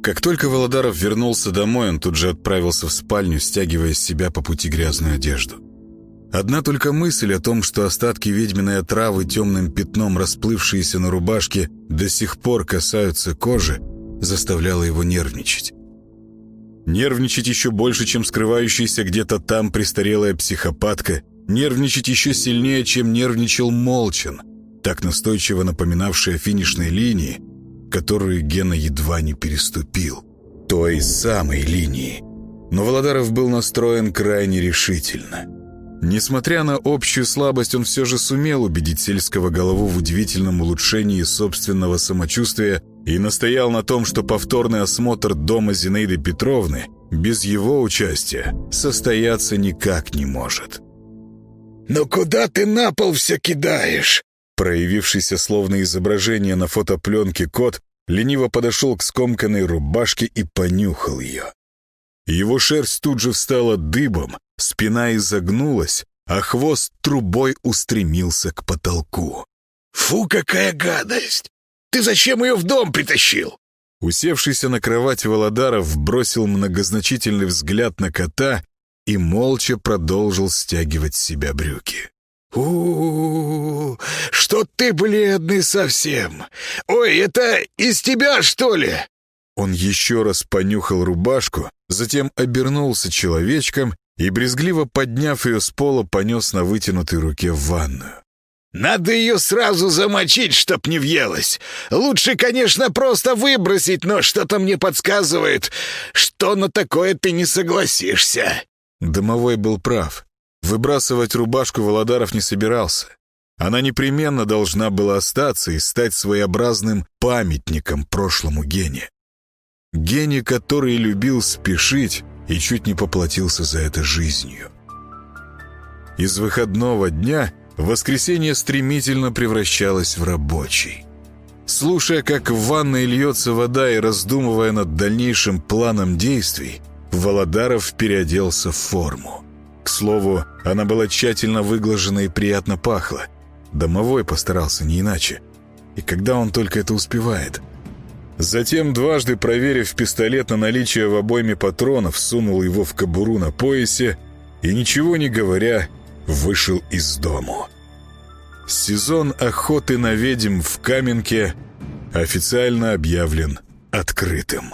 Как только Володаров вернулся домой, он тут же отправился в спальню, стягивая с себя по пути грязную одежду. Одна только мысль о том, что остатки ведьминой отравы, темным пятном расплывшиеся на рубашке, до сих пор касаются кожи, заставляла его нервничать. Нервничать еще больше, чем скрывающаяся где-то там престарелая психопатка, нервничать еще сильнее, чем нервничал Молчан, так настойчиво напоминавший о финишной линии, которую Гена едва не переступил. Той самой линии. Но Володаров был настроен крайне решительно. Несмотря на общую слабость, он все же сумел убедить сельского голову в удивительном улучшении собственного самочувствия и настоял на том, что повторный осмотр дома Зинаиды Петровны без его участия состояться никак не может. «Ну куда ты на пол все кидаешь?» Проявившийся словно изображение на фотопленке кот лениво подошел к скомканной рубашке и понюхал ее. Его шерсть тут же встала дыбом, спина изогнулась, а хвост трубой устремился к потолку. «Фу, какая гадость! Ты зачем ее в дом притащил?» Усевшийся на кровать Володаров бросил многозначительный взгляд на кота и молча продолжил стягивать с себя брюки. Что ты бледный совсем? Ой, это из тебя, что ли?» Он еще раз понюхал рубашку, затем обернулся человечком и, брезгливо подняв ее с пола, понес на вытянутой руке в ванную. «Надо ее сразу замочить, чтоб не въелась. Лучше, конечно, просто выбросить, но что-то мне подсказывает, что на такое ты не согласишься». Домовой был прав. Выбрасывать рубашку Володаров не собирался. Она непременно должна была остаться и стать своеобразным памятником прошлому Гене. Гене, который любил спешить и чуть не поплатился за это жизнью. Из выходного дня воскресенье стремительно превращалось в рабочий. Слушая, как в ванной льется вода и раздумывая над дальнейшим планом действий, Володаров переоделся в форму. К слову, она была тщательно выглажена и приятно пахла. Домовой постарался не иначе. И когда он только это успевает? Затем, дважды проверив пистолет на наличие в обойме патронов, сунул его в кобуру на поясе и, ничего не говоря, вышел из дому. Сезон охоты на ведьм в Каменке официально объявлен открытым.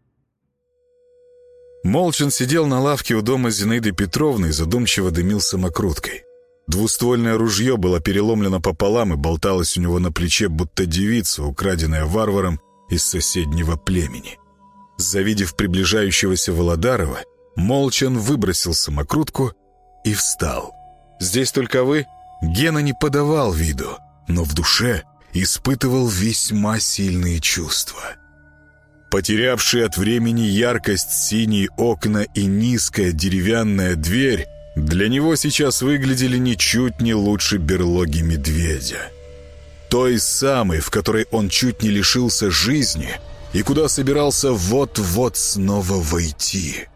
Молчан сидел на лавке у дома Зинаиды Петровны и задумчиво дымил самокруткой. Двуствольное ружье было переломлено пополам и болталось у него на плече, будто девица, украденная варваром из соседнего племени. Завидев приближающегося Володарова, Молчан выбросил самокрутку и встал. «Здесь только вы?» Гена не подавал виду, но в душе испытывал весьма сильные чувства. Потерявшие от времени яркость синие окна и низкая деревянная дверь для него сейчас выглядели ничуть не лучше берлоги медведя. Той самой, в которой он чуть не лишился жизни и куда собирался вот-вот снова войти.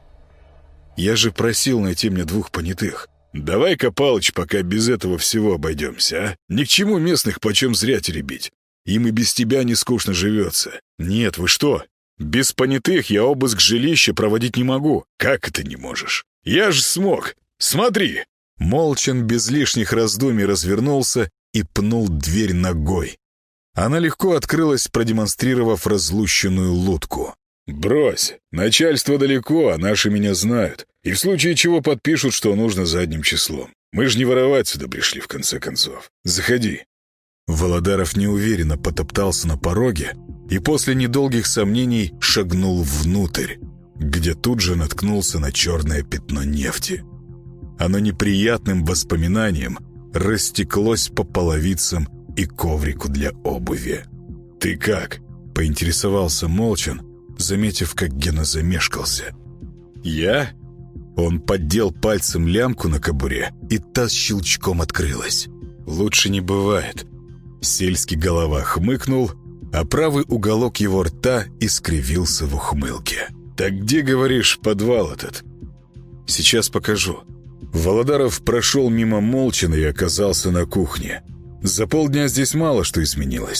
«Я же просил найти мне 2 понятых. Давай-ка, Палыч, пока без этого всего обойдемся, а? Ни к чему местных почем зря теребить. Им и без тебя не скучно живется. Нет, вы что? Без понятых я обыск жилища проводить не могу». «Как это не можешь? Я же смог. Смотри!» Молчан без лишних раздумий развернулся и пнул дверь ногой. Она легко открылась, продемонстрировав разлущенную лутку. «Брось, начальство далеко, а наши меня знают. И в случае чего подпишут, что нужно задним числом. Мы же не воровать сюда пришли, в конце концов. Заходи». Володаров неуверенно потоптался на пороге и после недолгих сомнений шагнул внутрь, где тут же наткнулся на черное пятно нефти. Оно неприятным воспоминанием растеклось по половицам и коврику для обуви. «Ты как?» — поинтересовался Молчан, заметив, как Гена замешкался. «Я?» Он поддел пальцем лямку на кобуре, и та с щелчком открылась. «Лучше не бывает». Сельский голова хмыкнул, а правый уголок его рта искривился в ухмылке. «Так где, говоришь, подвал этот?» «Сейчас покажу». Володаров прошел мимо Молчана и оказался на кухне. За полдня здесь мало что изменилось.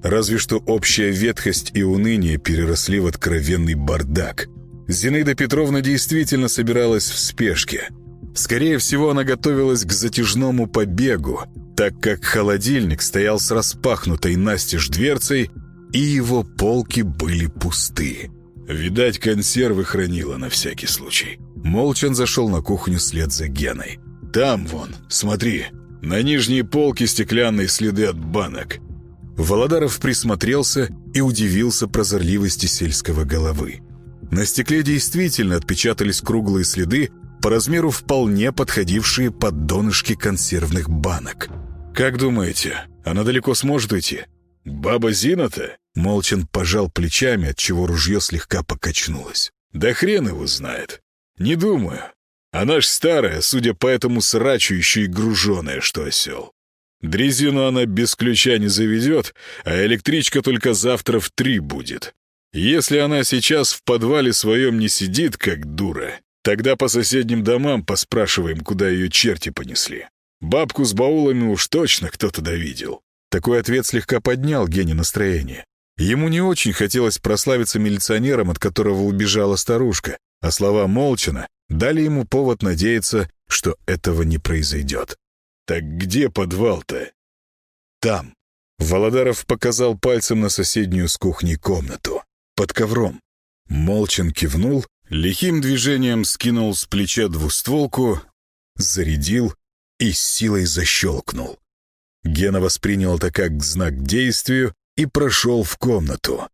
Разве что общая ветхость и уныние переросли в откровенный бардак. Зинаида Петровна действительно собиралась в спешке. Скорее всего, она готовилась к затяжному побегу, так как холодильник стоял с распахнутой настежь дверцей, и его полки были пусты. Видать, консервы хранила на всякий случай. Молчан зашел на кухню вслед за Геной. «Там вон, смотри, на нижней полке стеклянные следы от банок». Володаров присмотрелся и удивился прозорливости сельского головы. На стекле действительно отпечатались круглые следы, по размеру вполне подходившие под донышки консервных банок. «Как думаете, она далеко сможет уйти?» «Баба Зина-то?» Молчан пожал плечами, отчего ружье слегка покачнулось. «Да хрен его знает. Не думаю. Она ж старая, судя по этому срачу, еще и груженая, что осел. Дрезину она без ключа не заведет, а электричка только завтра в 3 будет. Если она сейчас в подвале своем не сидит, как дура, тогда по соседним домам поспрашиваем, куда ее черти понесли. Бабку с баулами уж точно кто-то довидел». Такой ответ слегка поднял Гене настроение. Ему не очень хотелось прославиться милиционером, от которого убежала старушка, а слова Молчана дали ему повод надеяться, что этого не произойдет. «Так где подвал-то?» «Там». Володаров показал пальцем на соседнюю с кухней комнату. «Под ковром». Молчан кивнул, лихим движением скинул с плеча двустволку, зарядил и с силой защелкнул. Гена воспринял это как знак к действию и прошел в комнату.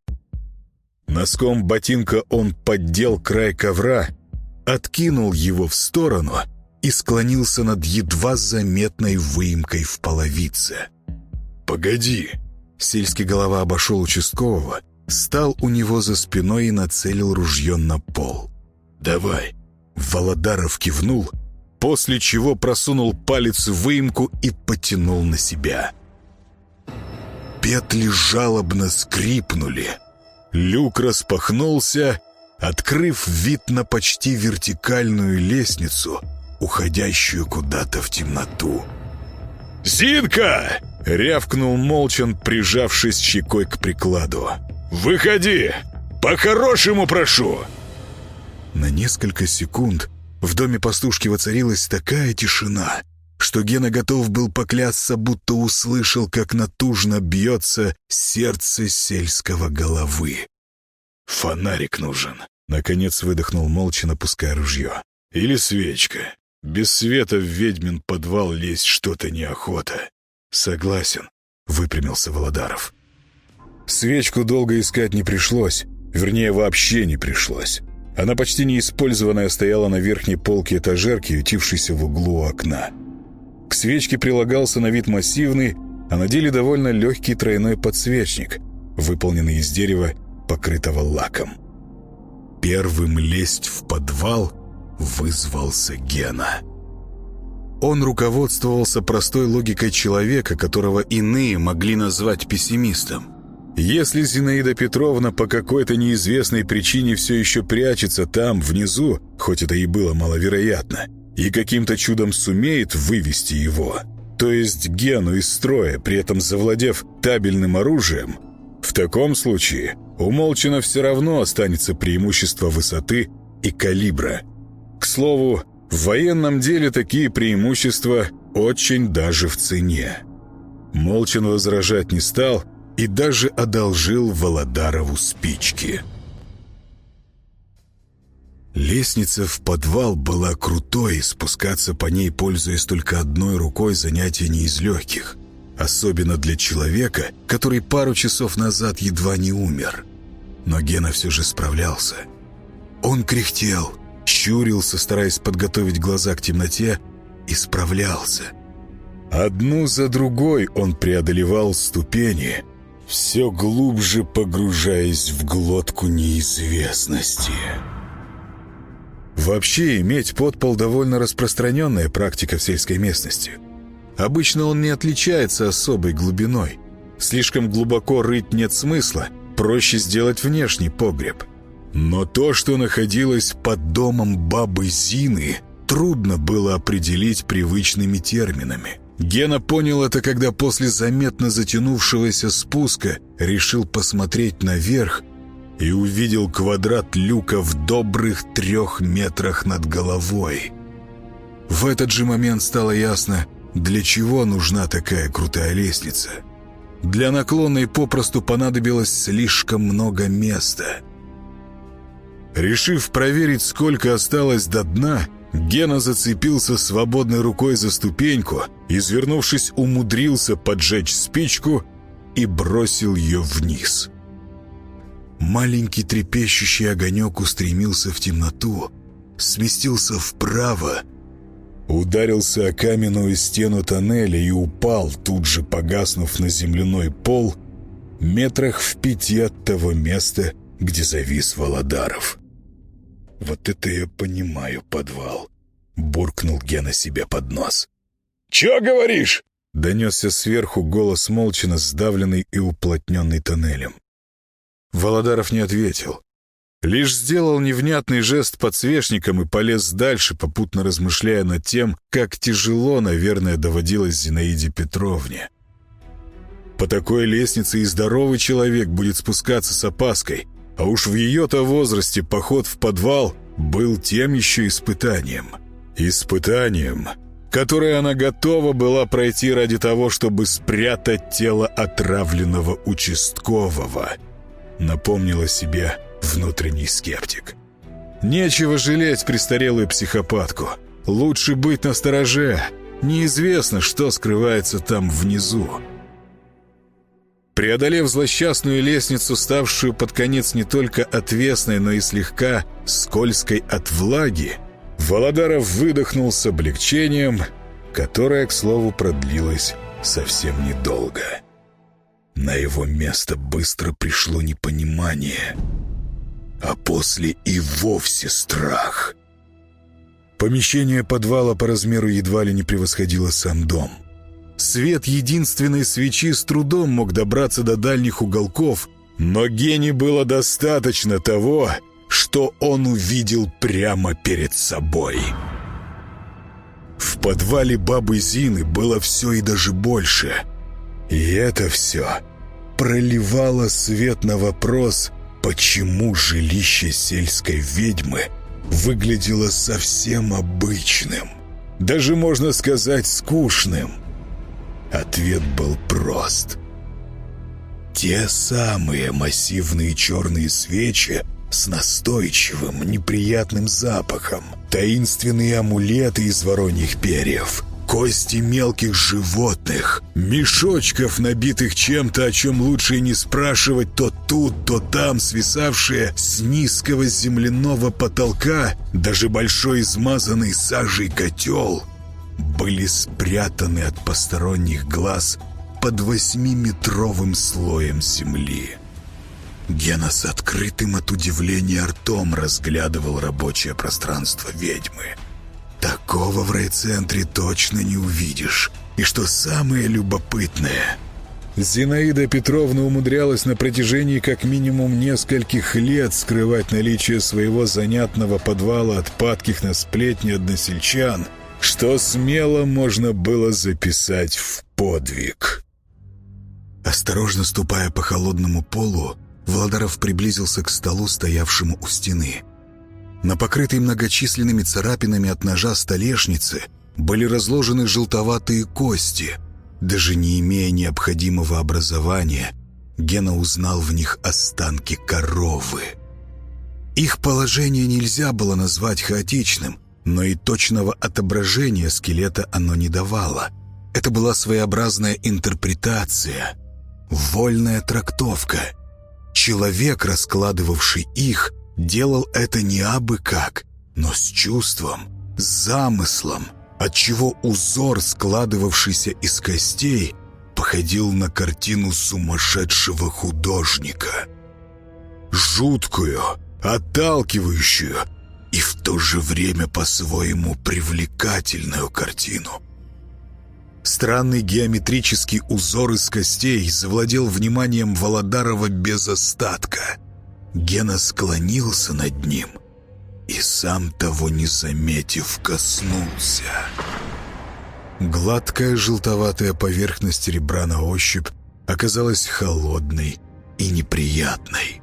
Носком ботинка он поддел край ковра, откинул его в сторону и склонился над едва заметной выемкой в половице. «Погоди!» Сельский голова обошел участкового, стал у него за спиной и нацелил ружье на пол. «Давай!» Володаров кивнул, после чего просунул палец в выемку и потянул на себя. Петли жалобно скрипнули. Люк распахнулся, открыв вид на почти вертикальную лестницу, уходящую куда-то в темноту. «Зинка!» — рявкнул Молчан, прижавшись щекой к прикладу. «Выходи! По-хорошему прошу!» На несколько секунд в доме пастушки воцарилась такая тишина, что Гена готов был поклясться, будто услышал, как натужно бьется сердце сельского головы. «Фонарик нужен», — наконец выдохнул Молчан, опуская ружье. «Или свечка. Без света в ведьмин подвал лезть что-то неохота». «Согласен», — выпрямился Володаров. Свечку долго искать не пришлось, вернее, вообще не пришлось. Она почти неиспользованная стояла на верхней полке этажерки, ютившейся в углу окна. К свечке прилагался на вид массивный, а на деле довольно легкий тройной подсвечник, выполненный из дерева, покрытого лаком. Первым лезть в подвал вызвался Гена. Он руководствовался простой логикой человека, которого иные могли назвать пессимистом. Если Зинаида Петровна по какой-то неизвестной причине все еще прячется там, внизу, хоть это и было маловероятно, и каким-то чудом сумеет вывести его, то есть Гену из строя, при этом завладев табельным оружием, в таком случае у Молчана все равно останется преимущество высоты и калибра. К слову, в военном деле такие преимущества очень даже в цене. Молчан возражать не стал и даже одолжил Володарову спички. Лестница в подвал была крутой, и спускаться по ней, пользуясь только одной рукой, занятие не из легких. Особенно для человека, который пару часов назад едва не умер. Но Гена все же справлялся. Он кряхтел, щурился, стараясь подготовить глаза к темноте, и справлялся. Одну за другой он преодолевал ступени, все глубже погружаясь в глотку неизвестности. Вообще, иметь подпол довольно распространенная практика в сельской местности. Обычно он не отличается особой глубиной. Слишком глубоко рыть нет смысла, проще сделать внешний погреб. Но то, что находилось под домом бабы Зины, трудно было определить привычными терминами. Гена понял это, когда после заметно затянувшегося спуска решил посмотреть наверх и увидел квадрат люка в добрых 3 метрах над головой. В этот же момент стало ясно, для чего нужна такая крутая лестница. Для наклонной попросту понадобилось слишком много места. Решив проверить, сколько осталось до дна, Гена зацепился свободной рукой за ступеньку, извернувшись, умудрился поджечь спичку и бросил ее вниз. Маленький трепещущий огонек устремился в темноту, сместился вправо, ударился о каменную стену тоннеля и упал, тут же погаснув на земляной пол, метрах в 5 от того места, где завис Володаров. «Вот это я понимаю, подвал», — буркнул Гена себе под нос. «Чё говоришь?» — донесся сверху голос Молчина, сдавленный и уплотненный тоннелем. Володаров не ответил. Лишь сделал невнятный жест подсвечником и полез дальше, попутно размышляя над тем, как тяжело, наверное, доводилось Зинаиде Петровне. По такой лестнице и здоровый человек будет спускаться с опаской, а уж в ее-то возрасте поход в подвал был тем еще испытанием. Испытанием, которое она готова была пройти ради того, чтобы спрятать тело отравленного участкового, напомнила себе внутренний скептик. Нечего жалеть престарелую психопатку. Лучше быть настороже. Неизвестно, что скрывается там внизу. Преодолев злосчастную лестницу, ставшую под конец не только отвесной, но и слегка скользкой от влаги, Володаров выдохнул с облегчением, которое, к слову, продлилось совсем недолго. На его место быстро пришло непонимание, а после и вовсе страх. Помещение подвала по размеру едва ли не превосходило сам дом. Свет единственной свечи с трудом мог добраться до дальних уголков, но Гене было достаточно того, что он увидел прямо перед собой. В подвале бабы Зины было все и даже больше. И это все проливало свет на вопрос, почему жилище сельской ведьмы выглядело совсем обычным, даже, можно сказать, скучным. Ответ был прост. Те самые массивные черные свечи с настойчивым, неприятным запахом, таинственные амулеты из вороньих перьев, кости мелких животных, мешочков, набитых чем-то, о чем лучше и не спрашивать, то тут, то там свисавшие с низкого земляного потолка, даже большой измазанный сажей котел, были спрятаны от посторонних глаз под 8-метровым слоем земли. Гена с открытым от удивления ртом разглядывал рабочее пространство ведьмы. Такого в райцентре точно не увидишь. И что самое любопытное, Зинаида Петровна умудрялась на протяжении как минимум нескольких лет скрывать наличие своего занятного подвала от падких на сплетни односельчан, что смело можно было записать в подвиг. Осторожно ступая по холодному полу, Володаров приблизился к столу, стоявшему у стены. На покрытой многочисленными царапинами от ножа столешнице были разложены желтоватые кости. Даже не имея необходимого образования, Гена узнал в них останки коровы. Их положение нельзя было назвать хаотичным, но и точного отображения скелета оно не давало. Это была своеобразная интерпретация, вольная трактовка. Человек, раскладывавший их, делал это не абы как, но с чувством, с замыслом, отчего узор, складывавшийся из костей, походил на картину сумасшедшего художника. Жуткую, отталкивающую и в то же время по-своему привлекательную картину. Странный геометрический узор из костей завладел вниманием Володарова без остатка. Гена склонился над ним и, сам того не заметив, коснулся. Гладкая желтоватая поверхность ребра на ощупь оказалась холодной и неприятной.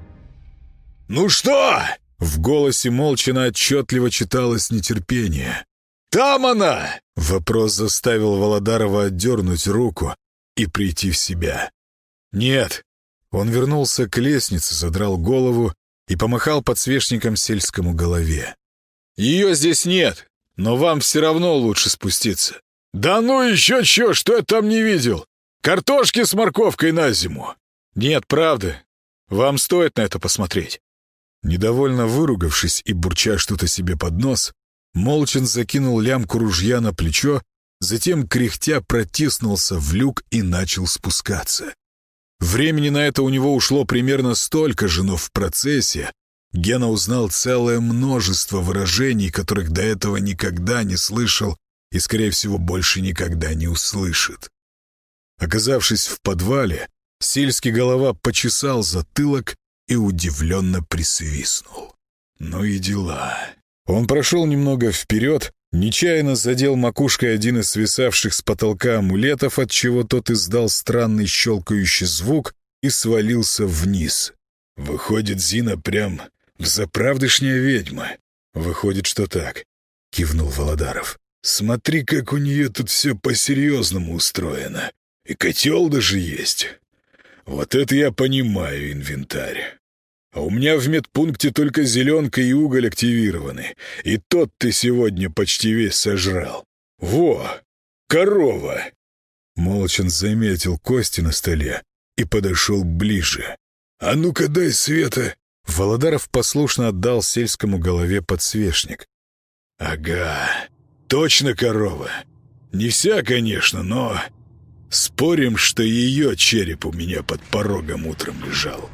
«Ну что?» — в голосе Молчана отчетливо читалось нетерпение. «Там она!» — вопрос заставил Володарова отдернуть руку и прийти в себя. «Нет». Он вернулся к лестнице, задрал голову и помахал подсвечником сельскому голове. «Ее здесь нет, но вам все равно лучше спуститься». «Да ну еще чё, что я там не видел? Картошки с морковкой на зиму!» «Нет, правда. Вам стоит на это посмотреть». Недовольно выругавшись и бурча что-то себе под нос, Молчан закинул лямку ружья на плечо, затем, кряхтя, протиснулся в люк и начал спускаться. Времени на это у него ушло примерно столько же, но в процессе Гена узнал целое множество выражений, которых до этого никогда не слышал и, скорее всего, больше никогда не услышит. Оказавшись в подвале, сельский голова почесал затылок и удивленно присвистнул. Ну и дела. Он прошел немного вперед, нечаянно задел макушкой один из свисавших с потолка амулетов, отчего тот издал странный щелкающий звук и свалился вниз. «Выходит, Зина прям взаправдышняя ведьма». «Выходит, что так», — кивнул Володаров. «Смотри, как у нее тут все по-серьезному устроено. И котел даже есть. Вот это я понимаю, инвентарь. А у меня в медпункте только зеленка и уголь активированы. И тот ты сегодня почти весь сожрал. Во! Корова!» Молчан заметил кости на столе и подошел ближе. «А ну-ка дай света!» Володаров послушно отдал сельскому голове подсвечник. «Ага, точно корова. Не вся, конечно, но... Спорим, что ее череп у меня под порогом утром лежал».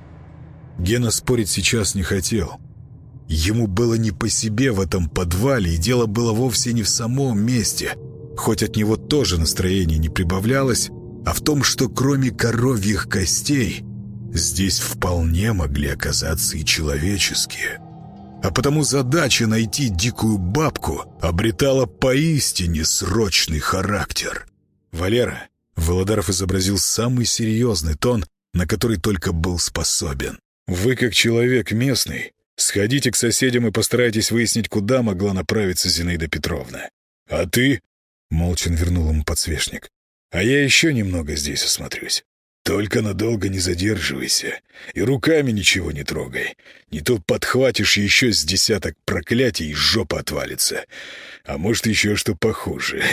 Гена спорить сейчас не хотел. Ему было не по себе в этом подвале, и дело было вовсе не в самом месте, хоть от него тоже настроение не прибавлялось, а в том, что кроме коровьих костей здесь вполне могли оказаться и человеческие. А потому задача найти дикую бабку обретала поистине срочный характер. «Валера», — Володаров изобразил самый серьезный тон, на который только был способен. «Вы, как человек местный, сходите к соседям и постарайтесь выяснить, куда могла направиться Зинаида Петровна. А ты...» — Молчан вернул ему подсвечник. «А я еще немного здесь осмотрюсь. Только надолго не задерживайся и руками ничего не трогай. Не то подхватишь еще с десяток проклятий, и жопа отвалится. А может, еще что похуже».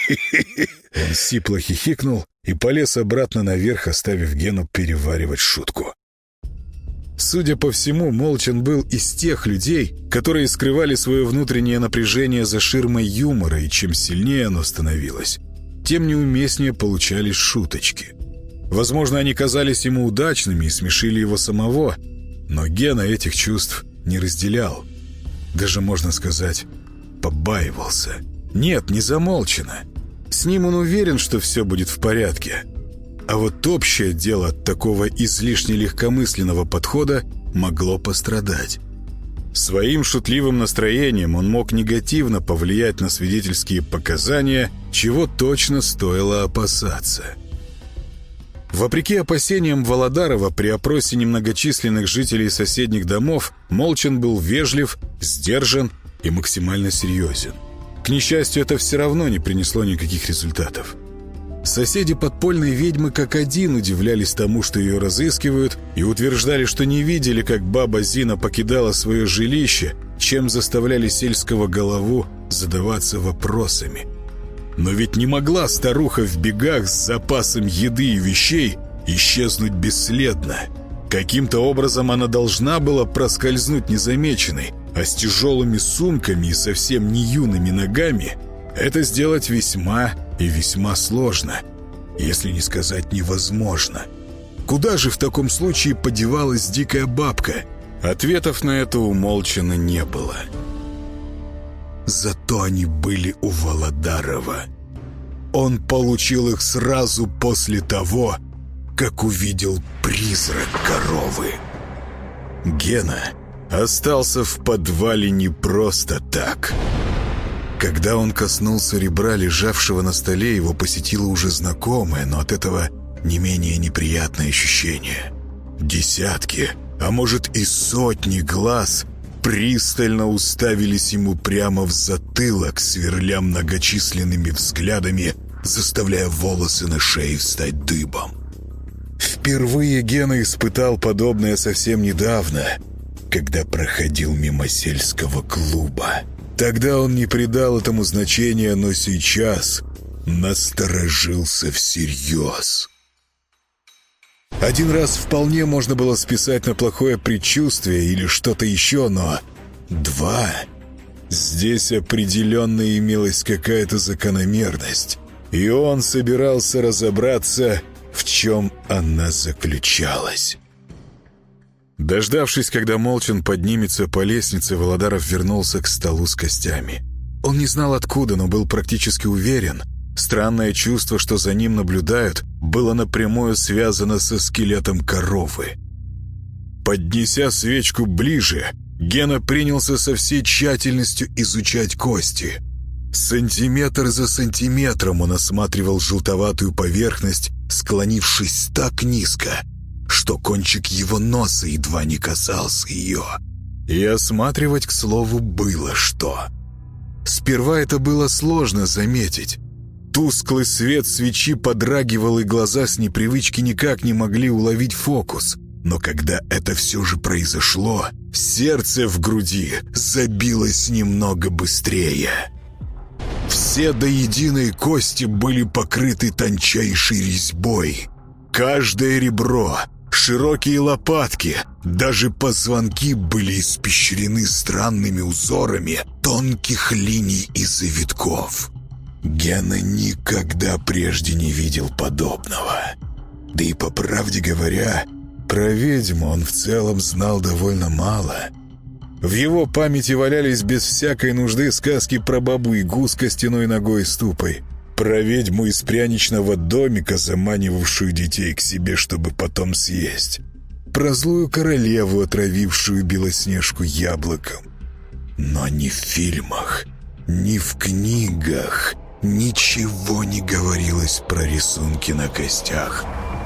Он сипло хихикнул и полез обратно наверх, оставив Гену переваривать шутку. Судя по всему, Молчан был из тех людей, которые скрывали свое внутреннее напряжение за ширмой юмора, и чем сильнее оно становилось, тем неуместнее получались шуточки. Возможно, они казались ему удачными и смешили его самого, но Гена этих чувств не разделял. Даже, можно сказать, побаивался. Нет, не за Молчана. С ним он уверен, что все будет в порядке. А вот общее дело от такого излишне легкомысленного подхода могло пострадать. Своим шутливым настроением он мог негативно повлиять на свидетельские показания, чего точно стоило опасаться. Вопреки опасениям Володарова, при опросе немногочисленных жителей соседних домов Молчан был вежлив, сдержан и максимально серьезен. К несчастью, это все равно не принесло никаких результатов. Соседи подпольной ведьмы как один удивлялись тому, что ее разыскивают, и утверждали, что не видели, как баба Зина покидала свое жилище, чем заставляли сельского голову задаваться вопросами. Но ведь не могла старуха в бегах с запасом еды и вещей исчезнуть бесследно. Каким-то образом она должна была проскользнуть незамеченной, а с тяжелыми сумками и совсем не юными ногами это сделать весьма и весьма сложно, если не сказать невозможно. Куда же в таком случае подевалась дикая бабка? Ответов на это у Молчана не было. Зато они были у Володарова. Он получил их сразу после того, как увидел призрак коровы. Гена остался в подвале не просто так. Когда он коснулся ребра, лежавшего на столе, его посетило уже знакомое, но от этого не менее неприятное ощущение. Десятки, а может и сотни глаз пристально уставились ему прямо в затылок, сверля многочисленными взглядами, заставляя волосы на шее встать дыбом. Впервые Гена испытал подобное совсем недавно, когда проходил мимо сельского клуба. Тогда он не придал этому значения, но сейчас насторожился всерьез. Один раз вполне можно было списать на плохое предчувствие или что-то еще, но два... Здесь определенно имелась какая-то закономерность, и он собирался разобраться, в чем она заключалась. Дождавшись, когда Молчан поднимется по лестнице, Володаров вернулся к столу с костями. Он не знал откуда, но был практически уверен. Странное чувство, что за ним наблюдают, было напрямую связано со скелетом коровы. Поднеся свечку ближе, Гена принялся со всей тщательностью изучать кости. Сантиметр за сантиметром он осматривал желтоватую поверхность, склонившись так низко, что кончик его носа едва не касался ее. И осматривать, к слову, было что. Сперва это было сложно заметить. Тусклый свет свечи подрагивал, и глаза с непривычки никак не могли уловить фокус. Но когда это все же произошло, сердце в груди забилось немного быстрее. Все до единой кости были покрыты тончайшей резьбой. Каждое ребро, широкие лопатки, даже позвонки были испещрены странными узорами тонких линий и завитков. Гена никогда прежде не видел подобного. Да и, по правде говоря, про ведьму он в целом знал довольно мало. В его памяти валялись без всякой нужды сказки про бабу-ягу с костяной ногой и ступой, про ведьму из пряничного домика, заманивавшую детей к себе, чтобы потом съесть, про злую королеву, отравившую Белоснежку яблоком. Но ни в фильмах, ни в книгах ничего не говорилось про рисунки на костях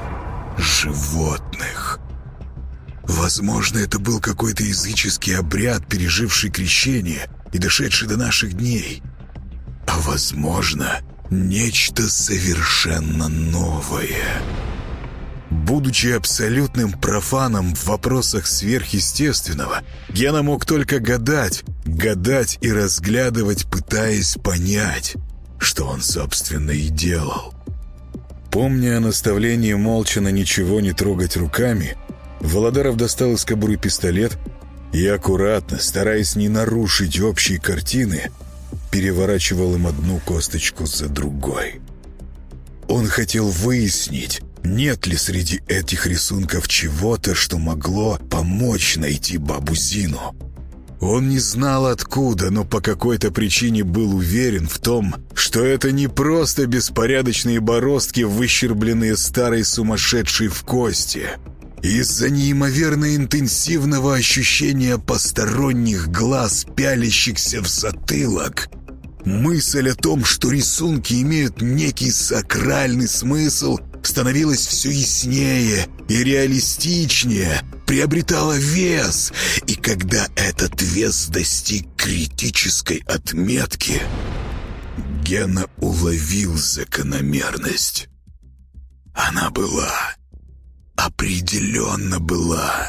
животных. Возможно, это был какой-то языческий обряд, переживший крещение и дошедший до наших дней. А возможно, нечто совершенно новое. Будучи абсолютным профаном в вопросах сверхъестественного, Гена мог только гадать и разглядывать, пытаясь понять, что он, собственно, и делал. Помня о наставлении Молчана ничего не трогать руками, Володаров достал из кобуры пистолет и аккуратно, стараясь не нарушить общей картины, переворачивал им одну косточку за другой. Он хотел выяснить, нет ли среди этих рисунков чего-то, что могло помочь найти бабу Зину. Он не знал откуда, но по какой-то причине был уверен в том, что это не просто беспорядочные бороздки, выщербленные старой сумасшедшей в кости. Из-за неимоверно интенсивного ощущения посторонних глаз, пялящихся в затылок, мысль о том, что рисунки имеют некий сакральный смысл, становилась все яснее и реалистичнее, приобретала вес, и когда этот вес достиг критической отметки, Гена уловил закономерность. Она была. Определенно была.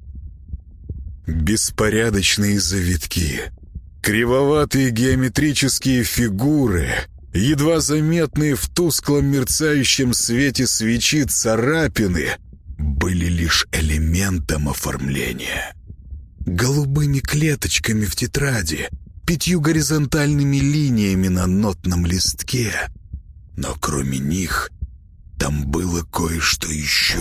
Беспорядочные завитки, кривоватые геометрические фигуры, едва заметные в тусклом мерцающем свете свечи царапины были лишь элементом оформления. Голубыми клеточками в тетради, 5 горизонтальными линиями на нотном листке. Но кроме них там было кое-что еще.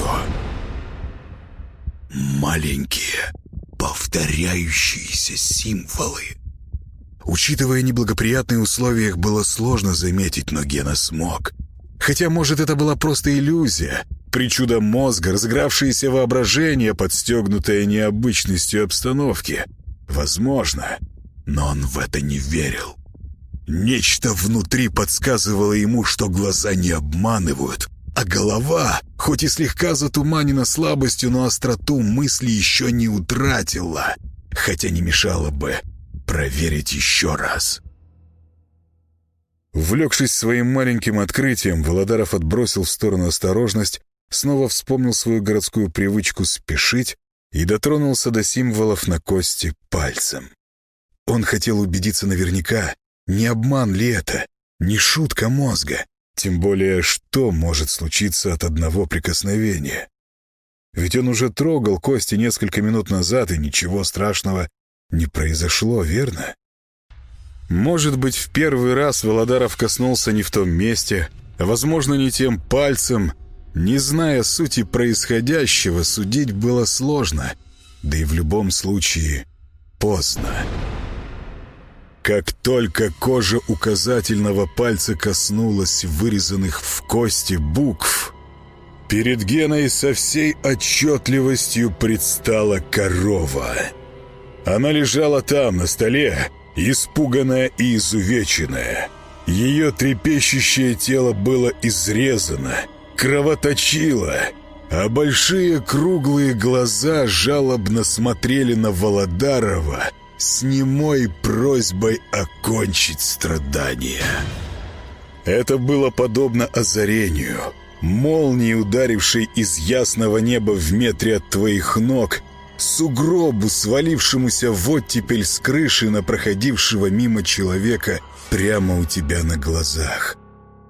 Маленькие, повторяющиеся символы. Учитывая неблагоприятные условия, их было сложно заметить, но Гена смог. Хотя, может, это была просто иллюзия, причуда мозга, разыгравшееся воображение, подстегнутое необычностью обстановки. Возможно, но он в это не верил. Нечто внутри подсказывало ему, что глаза не обманывают, а голова, хоть и слегка затуманена слабостью, но остроту мысли еще не утратила, хотя не мешало бы проверить еще раз. Увлекшись своим маленьким открытием, Володаров отбросил в сторону осторожность, снова вспомнил свою городскую привычку спешить и дотронулся до символов на кости пальцем. Он хотел убедиться наверняка, не обман ли это, не шутка мозга, тем более, что может случиться от одного прикосновения. Ведь он уже трогал кости несколько минут назад, и ничего страшного не произошло, верно? Может быть, в первый раз Володаров коснулся не в том месте, а, возможно, не тем пальцем. Не зная сути происходящего, судить было сложно, да и в любом случае поздно. Как только кожа указательного пальца коснулась вырезанных в кости букв, перед Геной со всей отчетливостью предстала корова. Она лежала там, на столе, испуганная и изувеченная. Ее трепещущее тело было изрезано, кровоточило, а большие круглые глаза жалобно смотрели на Володарова с немой просьбой окончить страдания. Это было подобно озарению, молнии, ударившей из ясного неба в метре от твоих ног, сугробу, свалившемуся в оттепель с крыши на проходившего мимо человека прямо у тебя на глазах.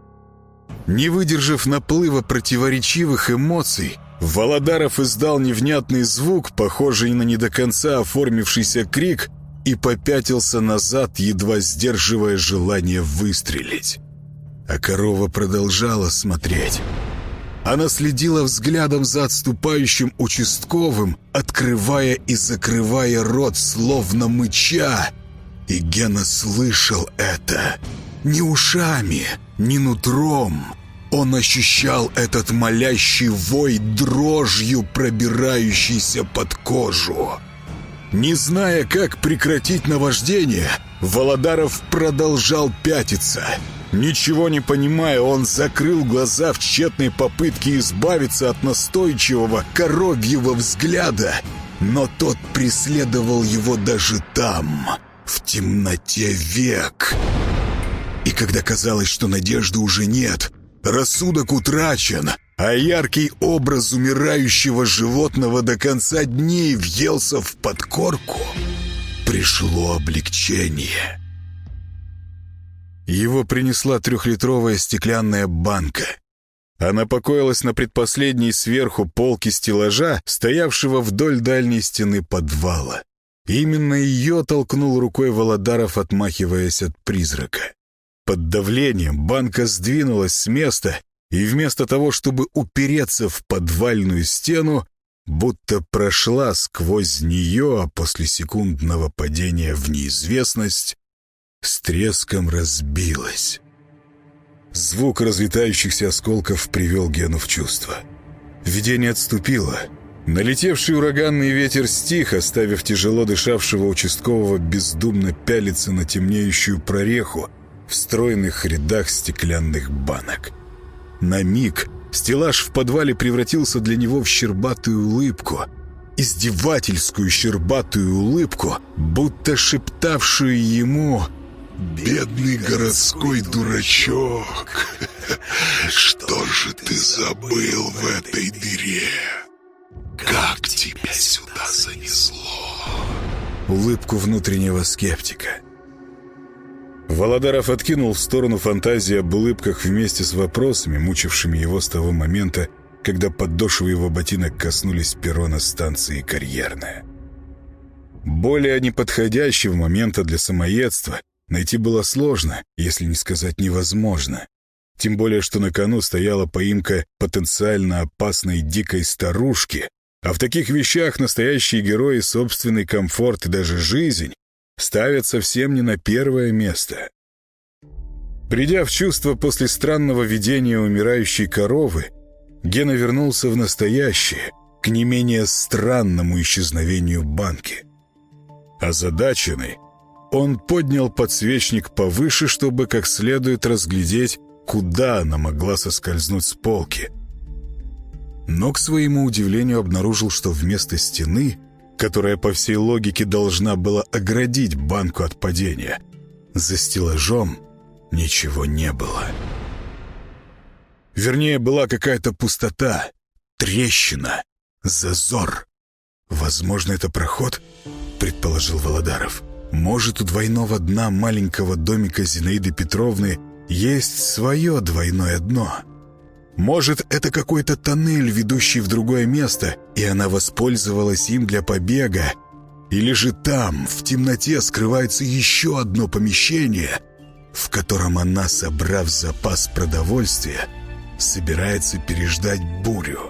Не выдержав наплыва противоречивых эмоций, Володаров издал невнятный звук, похожий на не до конца оформившийся крик, и попятился назад, едва сдерживая желание выстрелить. А корова продолжала смотреть. Она следила взглядом за отступающим участковым, открывая и закрывая рот, словно мыча. И Гена слышал это. Не ушами, не нутром. Он ощущал этот молящий вой дрожью, пробирающийся под кожу. Не зная, как прекратить наваждение, Володаров продолжал пятиться. Ничего не понимая, он закрыл глаза в тщетной попытке избавиться от настойчивого коровьего взгляда, но тот преследовал его даже там, в темноте век. И когда казалось, что надежды уже нет, рассудок утрачен, а яркий образ умирающего животного до конца дней въелся в подкорку, пришло облегчение. Его принесла 3-литровая стеклянная банка. Она покоилась на предпоследней сверху полке стеллажа, стоявшего вдоль дальней стены подвала. Именно ее толкнул рукой Володаров, отмахиваясь от призрака. Под давлением банка сдвинулась с места, и вместо того, чтобы упереться в подвальную стену, будто прошла сквозь нее, а после секундного падения в неизвестность с треском разбилась. Звук разлетающихся осколков привел Гену в чувство. Видение отступило. Налетевший ураганный ветер стих, оставив тяжело дышавшего участкового бездумно пялиться на темнеющую прореху в стройных рядах стеклянных банок. На миг стеллаж в подвале превратился для него в щербатую улыбку, издевательскую щербатую улыбку, будто шептавшую ему: «Бедный городской дурачок, что же ты забыл в этой дыре? Как тебя сюда занесло?» Улыбку внутреннего скептика. Володаров откинул в сторону фантазии об улыбках вместе с вопросами, мучившими его с того момента, когда подошвы его ботинок коснулись перрона станции «Карьерная». Более неподходящего момента для самоедства найти было сложно, если не сказать невозможно. Тем более, что на кону стояла поимка потенциально опасной дикой старушки, а в таких вещах настоящие герои собственный комфорт и даже жизнь ставят совсем не на первое место. Придя в чувство после странного видения умирающей коровы, Гена вернулся в настоящее, к не менее странному исчезновению банки. Озадаченный, он поднял подсвечник повыше, чтобы как следует разглядеть, куда она могла соскользнуть с полки. Но, к своему удивлению, обнаружил, что вместо стены, которая по всей логике должна была оградить банку от падения, за стеллажом ничего не было. Вернее, была какая-то пустота, трещина, зазор. «Возможно, это проход?» — предположил Володаров. «Может, у двойного дна маленького домика Зинаиды Петровны есть свое двойное дно? Может, это какой-то тоннель, ведущий в другое место, и она воспользовалась им для побега? Или же там, в темноте, скрывается еще одно помещение, в котором она, собрав запас продовольствия, собирается переждать бурю?»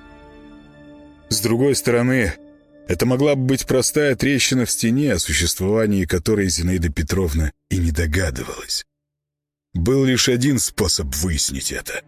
С другой стороны, это могла бы быть простая трещина в стене, о существовании которой Зинаида Петровна и не догадывалась. Был лишь один способ выяснить это.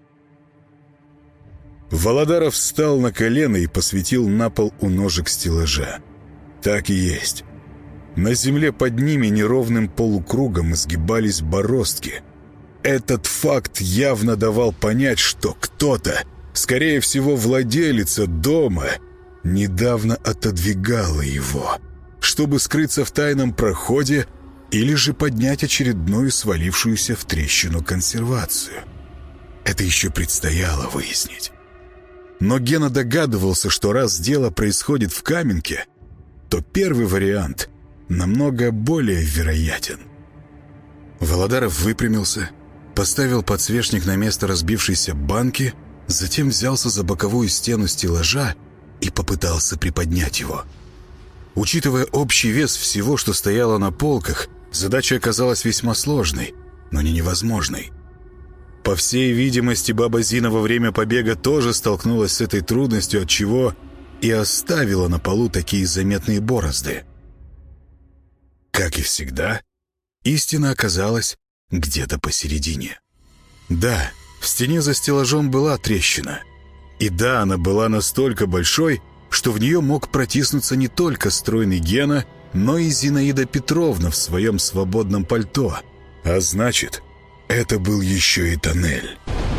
Володаров встал на колено и посветил на пол у ножек стеллажа. Так и есть. На земле под ними неровным полукругом изгибались бороздки. Этот факт явно давал понять, что кто-то, скорее всего, владелица дома, недавно отодвигала его, чтобы скрыться в тайном проходе или же поднять очередную свалившуюся в трещину консервацию. Это еще предстояло выяснить. Но Гена догадывался, что раз дело происходит в Каменке, то первый вариант намного более вероятен. Володаров выпрямился, поставил подсвечник на место разбившейся банки, затем взялся за боковую стену стеллажа и попытался приподнять его. Учитывая общий вес всего, что стояло на полках, задача оказалась весьма сложной, но не невозможной. По всей видимости, баба Зина во время побега тоже столкнулась с этой трудностью, отчего и оставила на полу такие заметные борозды. Как и всегда, истина оказалась где-то посередине. Да, в стене за стеллажом была трещина. И да, она была настолько большой, что в нее мог протиснуться не только стройный Гена, но и Зинаида Петровна в своем свободном пальто. А значит, это был еще и тоннель.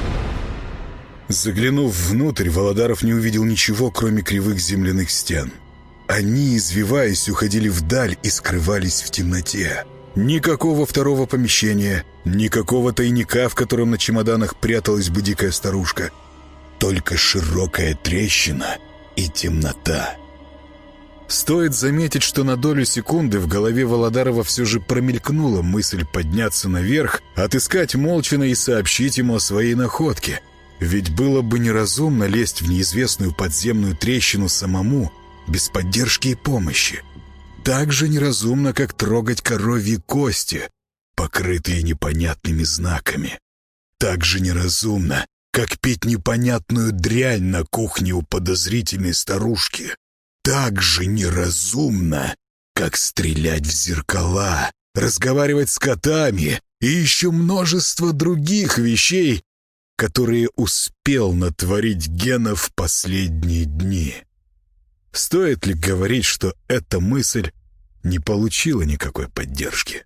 Заглянув внутрь, Володаров не увидел ничего, кроме кривых земляных стен. Они, извиваясь, уходили вдаль и скрывались в темноте. Никакого второго помещения, никакого тайника, в котором на чемоданах пряталась бы дикая старушка. Только широкая трещина и темнота. Стоит заметить, что на долю секунды в голове Володарова все же промелькнула мысль подняться наверх, отыскать Молчина и сообщить ему о своей находке. Ведь было бы неразумно лезть в неизвестную подземную трещину самому, без поддержки и помощи. Так же неразумно, как трогать коровьи кости, покрытые непонятными знаками. Так же неразумно, как пить непонятную дрянь на кухне у подозрительной старушки. Так же неразумно, как стрелять в зеркала, разговаривать с котами и еще множество других вещей, которые успел натворить Гена в последние дни. Стоит ли говорить, что эта мысль не получила никакой поддержки?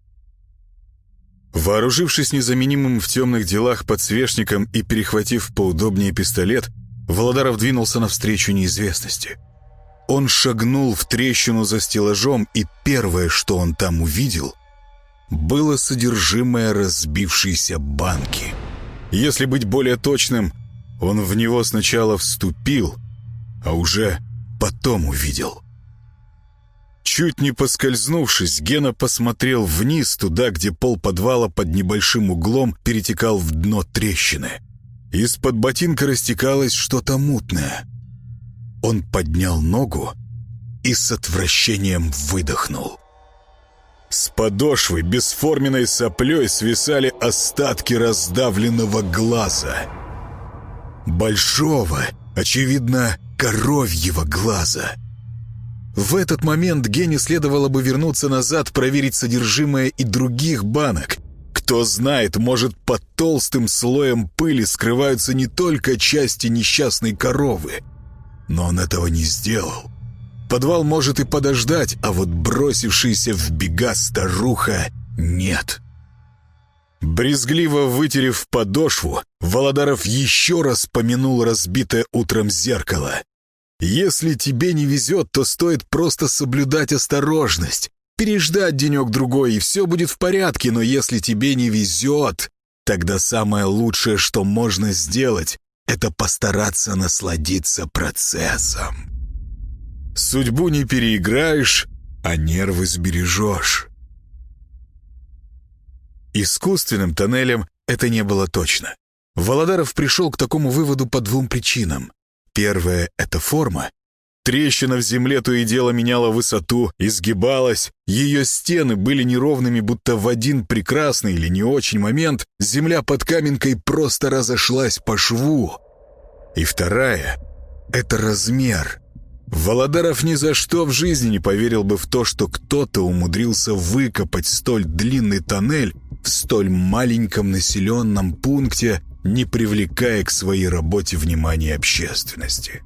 Вооружившись незаменимым в темных делах подсвечником и перехватив поудобнее пистолет, Володаров двинулся навстречу неизвестности. Он шагнул в трещину за стеллажом, и первое, что он там увидел, было содержимое разбившейся банки. Если быть более точным, он в него сначала вступил, а уже потом увидел. Чуть не поскользнувшись, Гена посмотрел вниз, туда, где пол подвала под небольшим углом перетекал в дно трещины. Из-под ботинка растекалось что-то мутное. Он поднял ногу и с отвращением выдохнул. С подошвы бесформенной соплей свисали остатки раздавленного глаза. Большого, очевидно, коровьего глаза. В этот момент Гене следовало бы вернуться назад, проверить содержимое и других банок. Кто знает, может, под толстым слоем пыли скрываются не только части несчастной коровы. Но он этого не сделал. Подвал может и подождать, а вот бросившаяся в бега старуха нет. Брезгливо вытерев подошву, Володаров еще раз помянул разбитое утром зеркало. Если тебе не везет, то стоит просто соблюдать осторожность, переждать денек-другой, и все будет в порядке, но если тебе не везет, тогда самое лучшее, что можно сделать, это постараться насладиться процессом. Судьбу не переиграешь, а нервы сбережешь. Искусственным тоннелем это не было точно. Володаров пришел к такому выводу по двум причинам. Первая — это форма. Трещина в земле то и дело меняла высоту, изгибалась. Ее стены были неровными, будто в один прекрасный или не очень момент земля под Каменкой просто разошлась по шву. И вторая — это размер. Володаров ни за что в жизни не поверил бы в то, что кто-то умудрился выкопать столь длинный тоннель в столь маленьком населенном пункте, не привлекая к своей работе внимания общественности.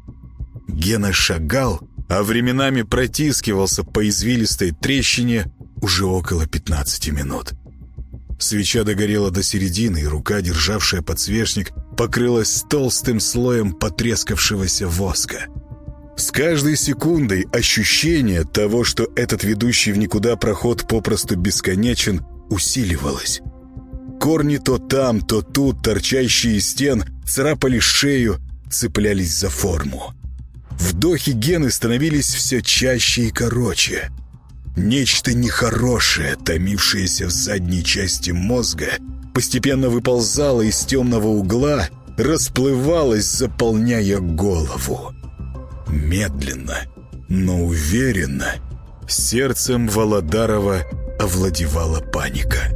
Гена шагал, а временами протискивался по извилистой трещине уже около 15 минут. Свеча догорела до середины, и рука, державшая подсвечник, покрылась толстым слоем потрескавшегося воска. С каждой секундой ощущение того, что этот ведущий в никуда проход попросту бесконечен, усиливалось. Корни то там, то тут, торчащие из стен, царапали шею, цеплялись за форму. Вдохи Гены становились все чаще и короче. Нечто нехорошее, томившееся в задней части мозга, постепенно выползало из темного угла, расплывалось, заполняя голову. Медленно, но уверенно сердцем Володарова овладевала паника.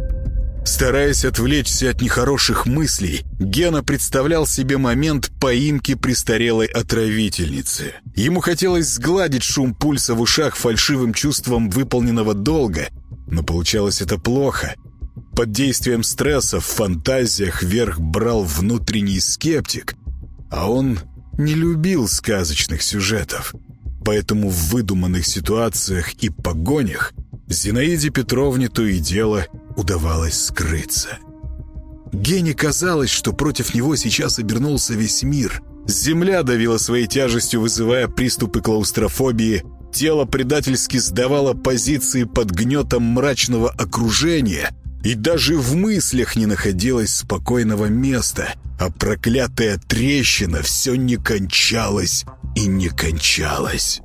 Стараясь отвлечься от нехороших мыслей, Гена представлял себе момент поимки престарелой отравительницы. Ему хотелось сгладить шум пульса в ушах фальшивым чувством выполненного долга, но получалось это плохо. Под действием стресса в фантазиях верх брал внутренний скептик, а он не любил сказочных сюжетов. Поэтому в выдуманных ситуациях и погонях Зинаиде Петровне то и дело удавалось скрыться. Гене казалось, что против него сейчас обернулся весь мир. Земля давила своей тяжестью, вызывая приступы клаустрофобии. Тело предательски сдавало позиции под гнетом мрачного окружения. И даже в мыслях не находилось спокойного места, а проклятая трещина все не кончалась и не кончалась.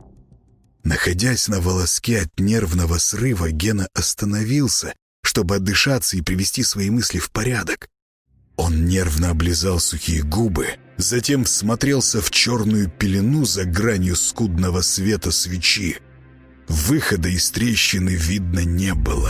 Находясь на волоске от нервного срыва, Гена остановился, чтобы отдышаться и привести свои мысли в порядок. Он нервно облизал сухие губы, затем всмотрелся в черную пелену за гранью скудного света свечи. Выхода из трещины видно не было.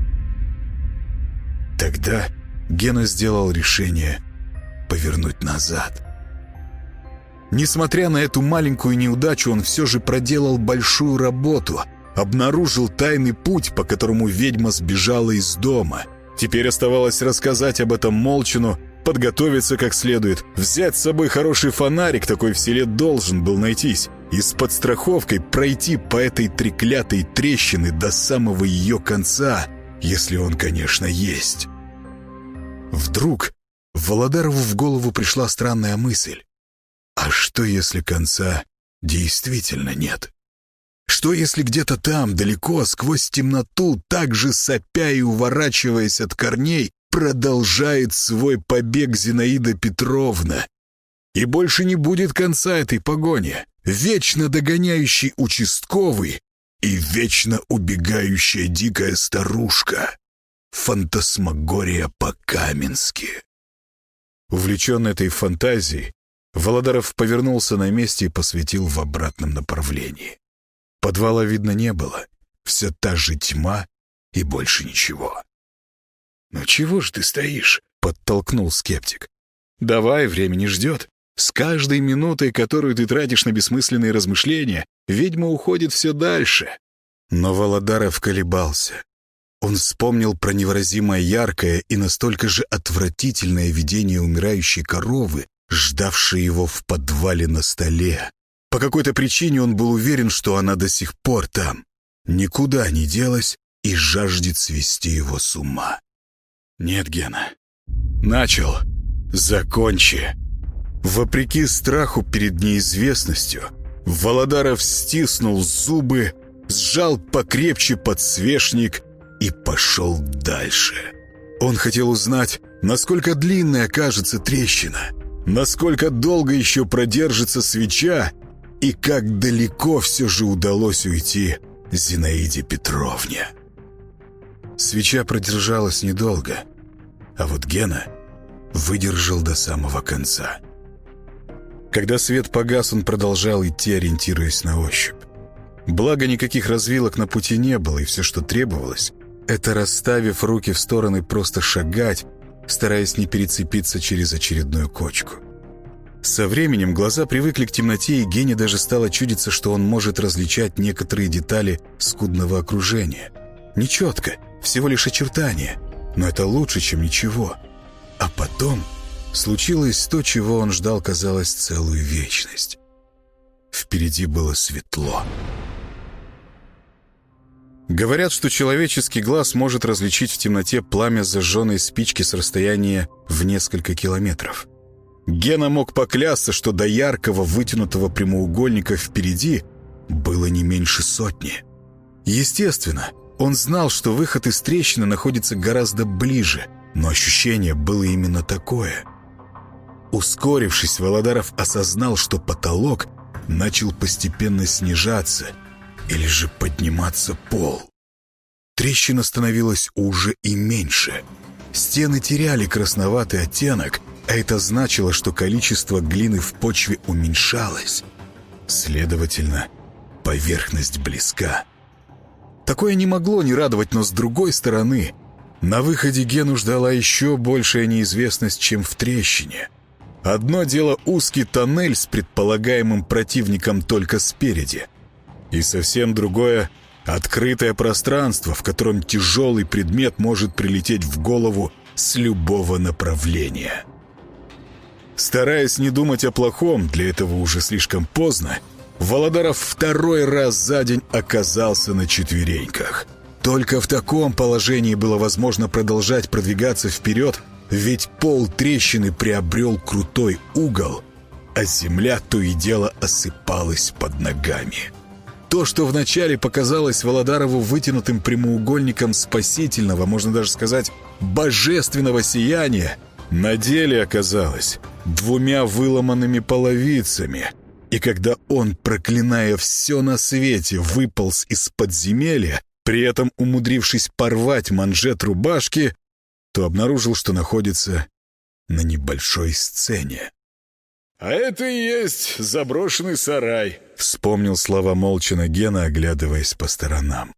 Тогда Гена сделал решение повернуть назад. Несмотря на эту маленькую неудачу, он все же проделал большую работу, обнаружил тайный путь, по которому ведьма сбежала из дома. Теперь оставалось рассказать об этом Молчину, подготовиться как следует, взять с собой хороший фонарик, такой в селе должен был найтись, и с подстраховкой пройти по этой треклятой трещине до самого ее конца, если он, конечно, есть. Вдруг Володарову в голову пришла странная мысль. А что, если конца действительно нет? Что, если где-то там, далеко, сквозь темноту, так же сопя и уворачиваясь от корней, продолжает свой побег Зинаида Петровна? И больше не будет конца этой погони. Вечно догоняющий участковый и вечно убегающая дикая старушка. Фантасмагория по-каменски. Увлеченный этой фантазией, Володаров повернулся на месте и посветил в обратном направлении. Подвала видно не было. Вся та же тьма и больше ничего. «Ну чего ж ты стоишь?» — подтолкнул скептик. «Давай, время не ждет. С каждой минутой, которую ты тратишь на бессмысленные размышления, ведьма уходит все дальше». Но Володаров колебался. Он вспомнил про невыразимо яркое и настолько же отвратительное видение умирающей коровы, ждавшей его в подвале на столе. По какой-то причине он был уверен, что она до сих пор там, никуда не делась и жаждет свести его с ума. «Нет, Гена. Начал. Закончи». Вопреки страху перед неизвестностью, Володаров стиснул зубы, сжал покрепче подсвечник и пошел дальше. Он хотел узнать, насколько длинной окажется трещина, насколько долго еще продержится свеча и как далеко все же удалось уйти Зинаиде Петровне. Свеча продержалась недолго, а вот Гена выдержал до самого конца. Когда свет погас, он продолжал идти, ориентируясь на ощупь. Благо, никаких развилок на пути не было, и все, что требовалось, это, расставив руки в стороны, просто шагать, стараясь не перецепиться через очередную кочку. Со временем глаза привыкли к темноте, и Гене даже стало чудиться, что он может различать некоторые детали скудного окружения. Нечетко, всего лишь очертания, но это лучше, чем ничего. А потом случилось то, чего он ждал, казалось, целую вечность. Впереди было светло. Говорят, что человеческий глаз может различить в темноте пламя зажженной спички с расстояния в несколько километров. Гена мог поклясться, что до яркого вытянутого прямоугольника впереди было не меньше сотни. Естественно, он знал, что выход из трещины находится гораздо ближе, но ощущение было именно такое. Ускорившись, Володаров осознал, что потолок начал постепенно снижаться или же подниматься пол. Трещина становилась уже и меньше. Стены теряли красноватый оттенок, а это значило, что количество глины в почве уменьшалось. Следовательно, поверхность близка. Такое не могло не радовать, но с другой стороны, на выходе Гену ждала еще большая неизвестность, чем в трещине. Одно дело узкий тоннель с предполагаемым противником только спереди, и совсем другое — открытое пространство, в котором тяжелый предмет может прилететь в голову с любого направления. Стараясь не думать о плохом, для этого уже слишком поздно, Володаров второй раз за день оказался на четвереньках. Только в таком положении было возможно продолжать продвигаться вперед, ведь пол трещины приобрел крутой угол, а земля то и дело осыпалась под ногами. То, что вначале показалось Володарову вытянутым прямоугольником спасительного, можно даже сказать, божественного сияния, на деле оказалось двумя выломанными половицами. И когда он, проклиная все на свете, выполз из подземелья, при этом умудрившись порвать манжет рубашки, то обнаружил, что находится на небольшой сцене. «А это и есть заброшенный сарай», — вспомнил слова Молчина Гена, оглядываясь по сторонам.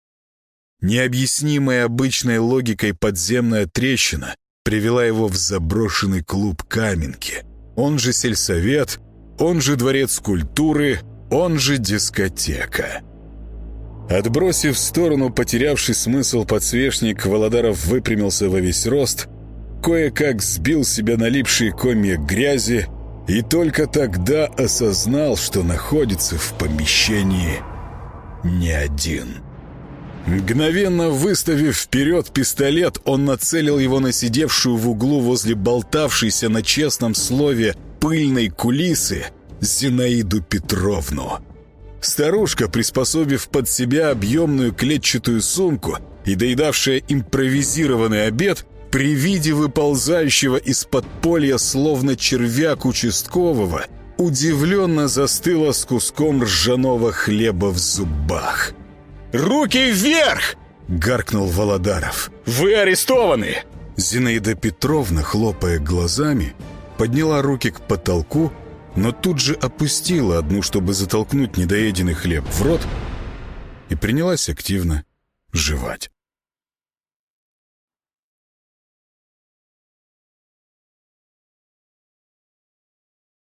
Необъяснимая обычной логикой подземная трещина привела его в заброшенный клуб Каменки, он же сельсовет, он же дворец культуры, он же дискотека. Отбросив в сторону потерявший смысл подсвечник, Володаров выпрямился во весь рост, кое-как сбил себя налипшие комья грязи и только тогда осознал, что находится в помещении не один. Мгновенно выставив вперед пистолет, он нацелил его на сидевшую в углу возле болтавшейся на честном слове пыльной кулисы Зинаиду Петровну. Старушка, приспособив под себя объемную клетчатую сумку и доедавшая импровизированный обед, при виде выползающего из подполья словно червяк участкового, удивленно застыла с куском ржаного хлеба в зубах. «Руки вверх!» — гаркнул Володаров. «Вы арестованы!» Зинаида Петровна, хлопая глазами, подняла руки к потолку, но тут же опустила одну, чтобы затолкнуть недоеденный хлеб в рот, и принялась активно жевать.